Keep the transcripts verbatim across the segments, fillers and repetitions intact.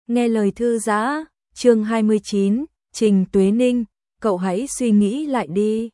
Nghe lời thư giã, chương hai mươi chín, Trình Tuế Ninh, cậu hãy suy nghĩ lại đi.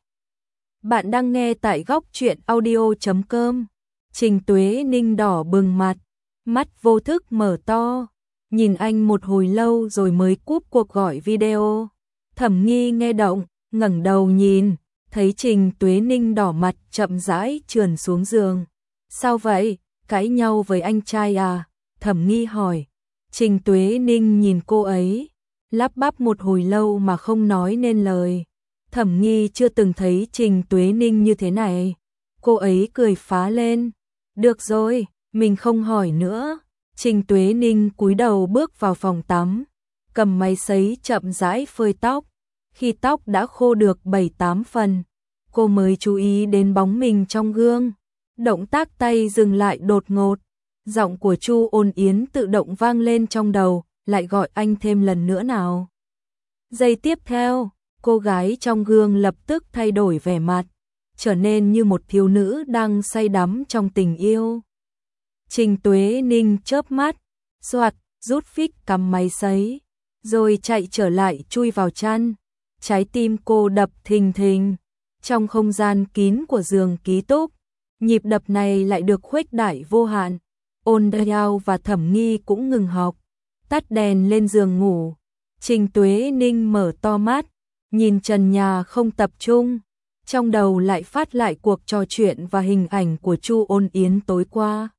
Bạn đang nghe tại góc truyện audio chấm com. Trình Tuế Ninh đỏ bừng mặt, mắt vô thức mở to, nhìn anh một hồi lâu rồi mới cúp cuộc gọi video. Thẩm Nghi nghe động, ngẩng đầu nhìn, thấy Trình Tuế Ninh đỏ mặt chậm rãi trườn xuống giường. Sao vậy, cãi nhau với anh trai à? Thẩm Nghi hỏi. Trình Tuế Ninh nhìn cô ấy, lắp bắp một hồi lâu mà không nói nên lời. Thẩm Nghi chưa từng thấy Trình Tuế Ninh như thế này. Cô ấy cười phá lên. Được rồi, mình không hỏi nữa. Trình Tuế Ninh cúi đầu bước vào phòng tắm, cầm máy sấy chậm rãi phơi tóc. Khi tóc đã khô được bảy tám phần, cô mới chú ý đến bóng mình trong gương. Động tác tay dừng lại đột ngột. Giọng của Chu Ôn Yến tự động vang lên trong đầu, lại gọi anh thêm lần nữa nào. Giây tiếp theo, cô gái trong gương lập tức thay đổi vẻ mặt, trở nên như một thiếu nữ đang say đắm trong tình yêu. Trình Tuế Ninh chớp mắt, xoạt, rút phích cắm máy sấy, rồi chạy trở lại chui vào chăn. Trái tim cô đập thình thình, trong không gian kín của giường ký túc, nhịp đập này lại được khuếch đại vô hạn. Ôn Đao và Thẩm Nghi cũng ngừng học, tắt đèn lên giường ngủ. Trình Tuế Ninh mở to mắt, nhìn trần nhà không tập trung, trong đầu lại phát lại cuộc trò chuyện và hình ảnh của Chu Ôn Yến tối qua.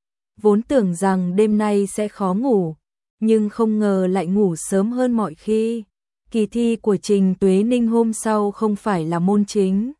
Vốn tưởng rằng đêm nay sẽ khó ngủ, nhưng không ngờ lại ngủ sớm hơn mọi khi. Kỳ thi của Trình Tuế Ninh hôm sau không phải là môn chính.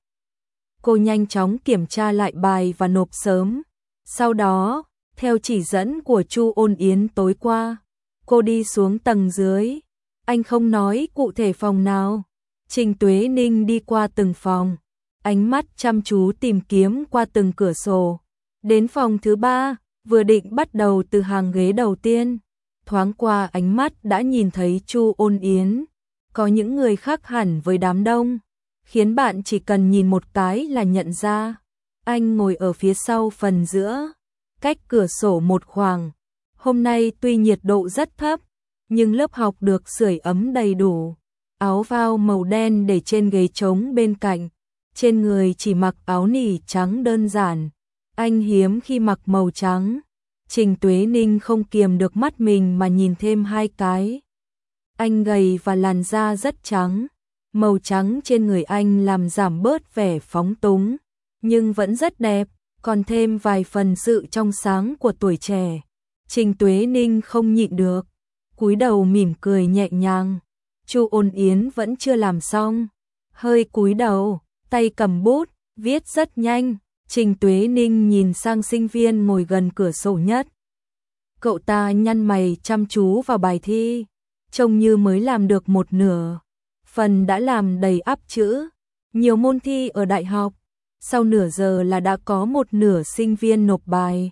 Cô nhanh chóng kiểm tra lại bài và nộp sớm. Sau đó, theo chỉ dẫn của Chu Ôn Yến tối qua, cô đi xuống tầng dưới. Anh không nói cụ thể phòng nào. Trình Tuế Ninh đi qua từng phòng, ánh mắt chăm chú tìm kiếm qua từng cửa sổ. Đến phòng thứ ba, vừa định bắt đầu từ hàng ghế đầu tiên, thoáng qua ánh mắt đã nhìn thấy Chu Ôn Yến. Có những người khác hẳn với đám đông, khiến bạn chỉ cần nhìn một cái là nhận ra. Anh ngồi ở phía sau phần giữa, cách cửa sổ một khoảng. Hôm nay tuy nhiệt độ rất thấp, nhưng lớp học được sưởi ấm đầy đủ. Áo phao màu đen để trên ghế trống bên cạnh, trên người chỉ mặc áo nỉ trắng đơn giản. Anh hiếm khi mặc màu trắng. Trình Tuế Ninh không kiềm được mắt mình mà nhìn thêm hai cái. Anh gầy và làn da rất trắng, màu trắng trên người anh làm giảm bớt vẻ phóng túng, nhưng vẫn rất đẹp, còn thêm vài phần sự trong sáng của tuổi trẻ. Trình Tuế Ninh không nhịn được, cúi đầu mỉm cười nhẹ nhàng. Chu Ôn Yến vẫn chưa làm xong, hơi cúi đầu, tay cầm bút, viết rất nhanh. Trình Tuế Ninh nhìn sang sinh viên ngồi gần cửa sổ nhất. Cậu ta nhăn mày chăm chú vào bài thi, trông như mới làm được một nửa. Phần đã làm đầy ắp chữ. Nhiều môn thi ở đại học, sau nửa giờ là đã có một nửa sinh viên nộp bài.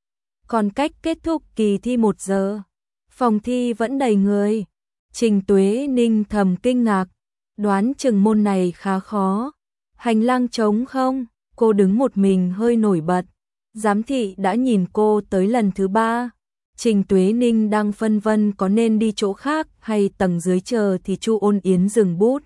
Còn cách kết thúc kỳ thi một giờ, phòng thi vẫn đầy người. Trình Tuế Ninh thầm kinh ngạc, đoán chừng môn này khá khó. Hành lang trống không, cô đứng một mình hơi nổi bật. Giám thị đã nhìn cô tới lần thứ ba. Trình Tuế Ninh đang phân vân có nên đi chỗ khác hay tầng dưới chờ thì Chu Ôn Yến dừng bút.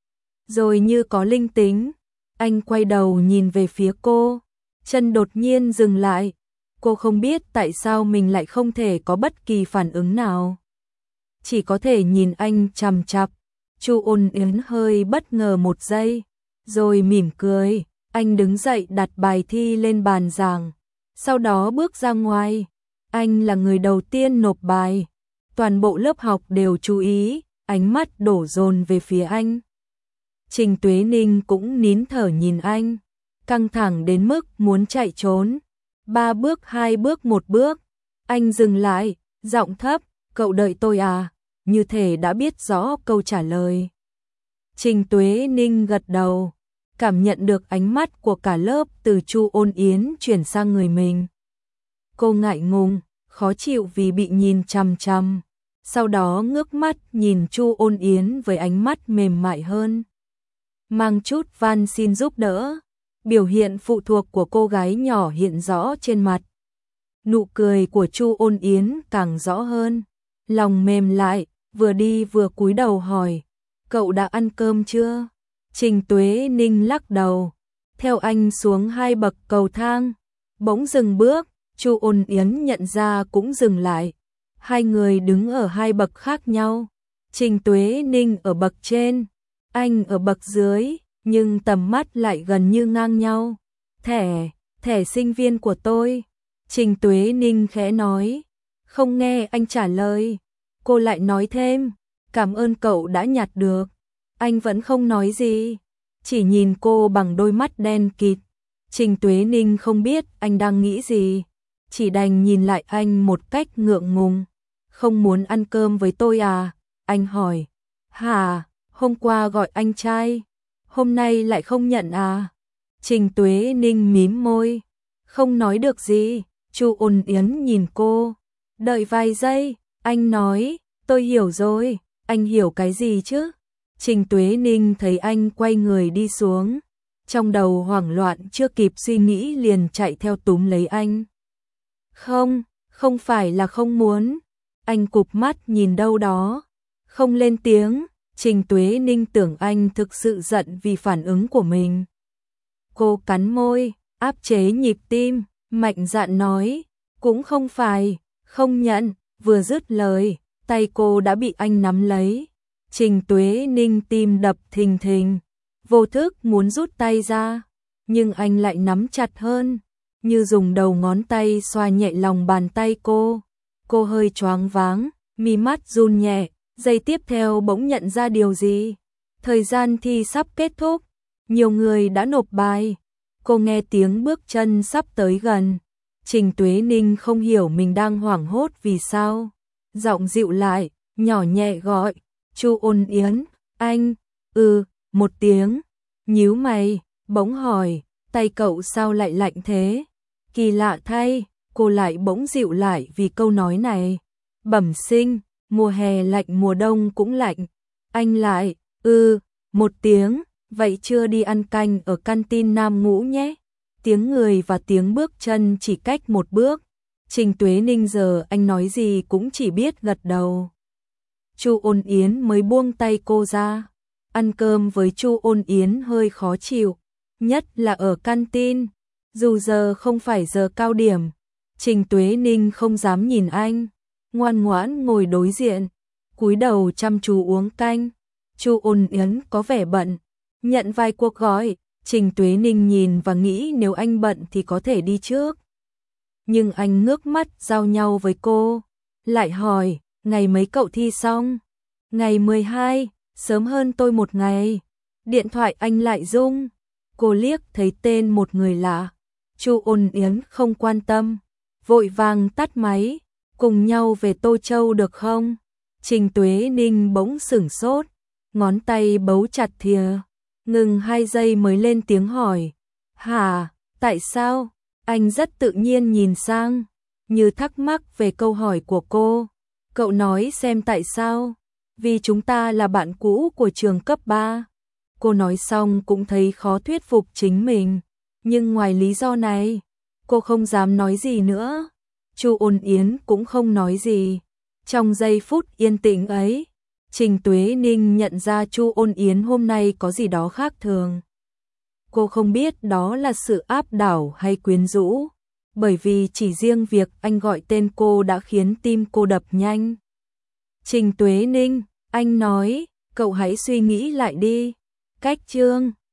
Rồi như có linh tính, anh quay đầu nhìn về phía cô, chân đột nhiên dừng lại. Cô không biết tại sao mình lại không thể có bất kỳ phản ứng nào, chỉ có thể nhìn anh chằm chằm. Chu Ôn Yến hơi bất ngờ một giây, rồi mỉm cười. Anh đứng dậy đặt bài thi lên bàn giảng, sau đó bước ra ngoài. Anh là người đầu tiên nộp bài, toàn bộ lớp học đều chú ý, ánh mắt đổ dồn về phía anh. Trình Tuế Ninh cũng nín thở nhìn anh, căng thẳng đến mức muốn chạy trốn. Ba bước hai bước một bước, anh dừng lại, giọng thấp, cậu đợi tôi à, như thể đã biết rõ câu trả lời. Trình Tuế Ninh gật đầu, cảm nhận được ánh mắt của cả lớp từ Chu Ôn Yến chuyển sang người mình. Cô ngại ngùng, khó chịu vì bị nhìn chằm chằm, sau đó ngước mắt nhìn Chu Ôn Yến với ánh mắt mềm mại hơn, mang chút van xin giúp đỡ. Biểu hiện phụ thuộc của cô gái nhỏ hiện rõ trên mặt. Nụ cười của Chu Ôn Yến càng rõ hơn, lòng mềm lại, vừa đi vừa cúi đầu hỏi, cậu đã ăn cơm chưa? Trình Tuế Ninh lắc đầu, theo anh xuống hai bậc cầu thang, bỗng dừng bước, Chu Ôn Yến nhận ra cũng dừng lại. Hai người đứng ở hai bậc khác nhau. Trình Tuế Ninh ở bậc trên, anh ở bậc dưới, nhưng tầm mắt lại gần như ngang nhau. Thẻ, thẻ sinh viên của tôi. Trình Tuế Ninh khẽ nói, không nghe anh trả lời. Cô lại nói thêm, cảm ơn cậu đã nhặt được. Anh vẫn không nói gì, chỉ nhìn cô bằng đôi mắt đen kịt. Trình Tuế Ninh không biết anh đang nghĩ gì, chỉ đành nhìn lại anh một cách ngượng ngùng. Không muốn ăn cơm với tôi à? Anh hỏi. Hả, hôm qua gọi anh trai, hôm nay lại không nhận à? Trình Tuế Ninh mím môi, không nói được gì. Chu Ôn Yến nhìn cô, đợi vài giây, anh nói, tôi hiểu rồi. Anh hiểu cái gì chứ? Trình Tuế Ninh thấy anh quay người đi xuống, trong đầu hoảng loạn chưa kịp suy nghĩ liền chạy theo túm lấy anh. Không, không phải là không muốn. Anh cụp mắt nhìn đâu đó, không lên tiếng. Trình Tuế Ninh tưởng anh thực sự giận vì phản ứng của mình. Cô cắn môi, áp chế nhịp tim, mạnh dạn nói, cũng không phải, không nhận. Vừa dứt lời, tay cô đã bị anh nắm lấy. Trình Tuế Ninh tim đập thình thình, vô thức muốn rút tay ra, nhưng anh lại nắm chặt hơn, như dùng đầu ngón tay xoa nhẹ lòng bàn tay cô. Cô hơi choáng váng, mi mắt run nhẹ, giây tiếp theo bỗng nhận ra điều gì. Thời gian thi sắp kết thúc, nhiều người đã nộp bài. Cô nghe tiếng bước chân sắp tới gần. Trình Tuế Ninh không hiểu mình đang hoảng hốt vì sao. Giọng dịu lại, nhỏ nhẹ gọi, Chu Ôn Yến, anh, ừ, một tiếng. Nhíu mày, bỗng hỏi, tay cậu sao lại lạnh thế? Kỳ lạ thay, cô lại bỗng dịu lại vì câu nói này. Bẩm sinh, mùa hè lạnh mùa đông cũng lạnh. Anh lại, ừ, một tiếng, vậy chưa đi ăn canh ở canteen Nam Ngũ nhé. Tiếng người và tiếng bước chân chỉ cách một bước. Trình Tuế Ninh giờ anh nói gì cũng chỉ biết gật đầu. Chu Ôn Yến mới buông tay cô ra. Ăn cơm với Chu Ôn Yến hơi khó chịu, nhất là ở canteen. Dù giờ không phải giờ cao điểm, Trình Tuế Ninh không dám nhìn anh, ngoan ngoãn ngồi đối diện, cúi đầu chăm chú uống canh. Chu Ôn Yến có vẻ bận, nhận vài cuộc gọi. Trình Tuế Ninh nhìn và nghĩ nếu anh bận thì có thể đi trước. Nhưng anh ngước mắt giao nhau với cô, lại hỏi, ngày mấy cậu thi xong? Ngày mười hai, sớm hơn tôi một ngày. Điện thoại anh lại rung. Cô liếc thấy tên một người lạ. Chu Ôn Yến không quan tâm, vội vàng tắt máy. Cùng nhau về Tô Châu được không? Trình Tuế Ninh bỗng sửng sốt, ngón tay bấu chặt thìa, ngừng hai giây mới lên tiếng hỏi. Hả, tại sao? Anh rất tự nhiên nhìn sang, như thắc mắc về câu hỏi của cô. Cậu nói xem tại sao? Vì chúng ta là bạn cũ của trường cấp ba. Cô nói xong cũng thấy khó thuyết phục chính mình, nhưng ngoài lý do này, cô không dám nói gì nữa. Chu Ôn Yến cũng không nói gì. Trong giây phút yên tĩnh ấy, Trình Tuế Ninh nhận ra Chu Ôn Yến hôm nay có gì đó khác thường. Cô không biết đó là sự áp đảo hay quyến rũ, bởi vì chỉ riêng việc anh gọi tên cô đã khiến tim cô đập nhanh. Trình Tuế Ninh, anh nói, cậu hãy suy nghĩ lại đi. Cách chương